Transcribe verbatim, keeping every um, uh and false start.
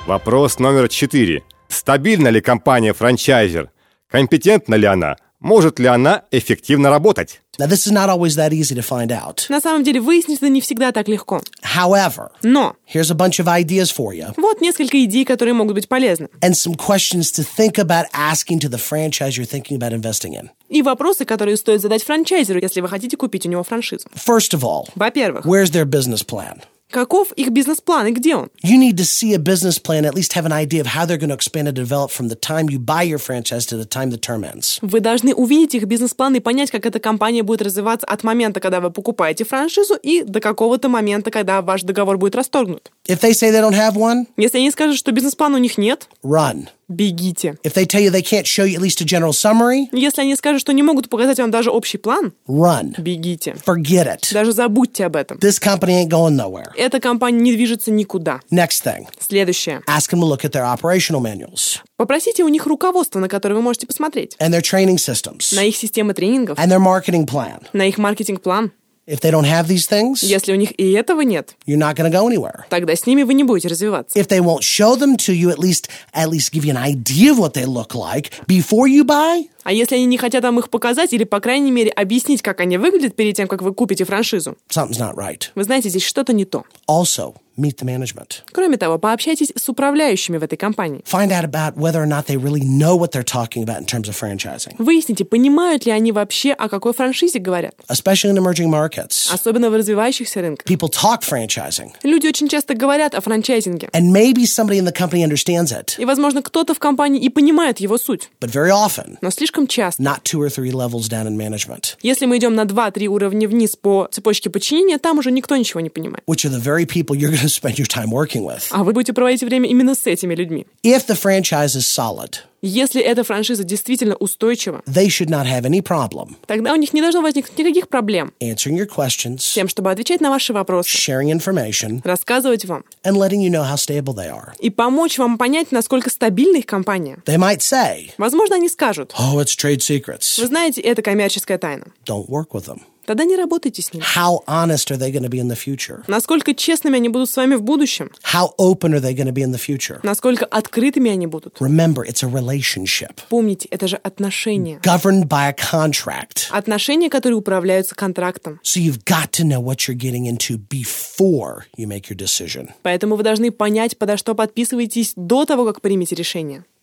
Вопрос номер четыре. Стабильна ли компания-франчайзер? Компетентна ли она? Может ли она эффективно работать? Now, this is not always that easy to find out. На самом деле выяснить это не всегда так легко. However, Но here's a bunch of ideas for you вот несколько идей, которые могут быть полезны. and some questions to think about asking to the franchise you're thinking about investing in. И вопросы, которые стоит задать франчайзеру, если вы хотите купить у него франшизу. First of all, Во-первых, where's their business plan? каков их бизнес-план и где он? You need to see a business plan, at least have an idea of how they're going to expand and develop from the time you buy your franchise to the time the term ends. Вы должны увидеть их бизнес-план и понять, как эта компания будет развиваться от момента, когда вы покупаете франшизу, и до какого-то момента, когда ваш договор будет расторгнут. If they say they don't have one, Если они скажут, что бизнес-плана у них нет, run. бегите. If they tell you they can't show you at least a general summary, Если они скажут, что не могут показать вам даже общий план, run. бегите. Forget it. Даже забудьте об этом. This company ain't going nowhere. Эта компания не движется никуда. Next thing, Следующее. ask them to look at their operational manuals Попросите у них руководство, на которое вы можете посмотреть. and their training systems На их системы тренингов, and their marketing plan. на их маркетинг-план. If they don't have these things, Если у них и этого нет, you're not going to go anywhere. тогда с ними вы не будете развиваться. If they won't show them to you, at least at least give you an idea of what they look like before you buy, А если они не хотят вам их показать или, по крайней мере, объяснить, как они выглядят перед тем, как вы купите франшизу, something's not right. вы знаете, здесь что-то не то. Also, meet the management. Кроме того, пообщайтесь с управляющими в этой компании. Find out about whether or not they really know what they're talking about in terms of franchising, Выясните, понимают ли они вообще, о какой франшизе говорят. especially in emerging markets. Особенно в развивающихся рынках. People talk franchising, Люди очень часто говорят о франчайзинге. and maybe somebody in the company understands it, И, возможно, кто-то в компании и понимает его суть. but very often, Но слишком часто. not two or three levels down in management, Если мы идем на два-три уровня вниз по цепочке подчинения, там уже никто ничего не понимает. which are the very people you're going to spend your time working with. А вы будете проводить время именно с этими людьми. If the franchise is solid, Если эта франшиза действительно устойчива, they should not have any problem тогда у них не должно возникнуть никаких проблем answering your с questions, тем, чтобы отвечать на ваши вопросы, sharing information, рассказывать вам and letting you know how stable they are. и помочь вам понять, насколько стабильна их компания. They might say, Возможно, они скажут: oh, it's trade secrets. вы знаете, это коммерческая тайна. Don't work with them. Тогда не работайте с ними. How honest are they going to be in the future? Насколько честными они будут с вами в будущем? How open are they going to be in the future? Насколько открытыми они будут? Remember, it's a relationship Помните, это же отношения. governed by a contract. Отношения, которые управляются контрактом. So you've got to know what you're getting into before you make your decision. Поэтому вы должны понять, подо что подписываетесь до того, как примете решение.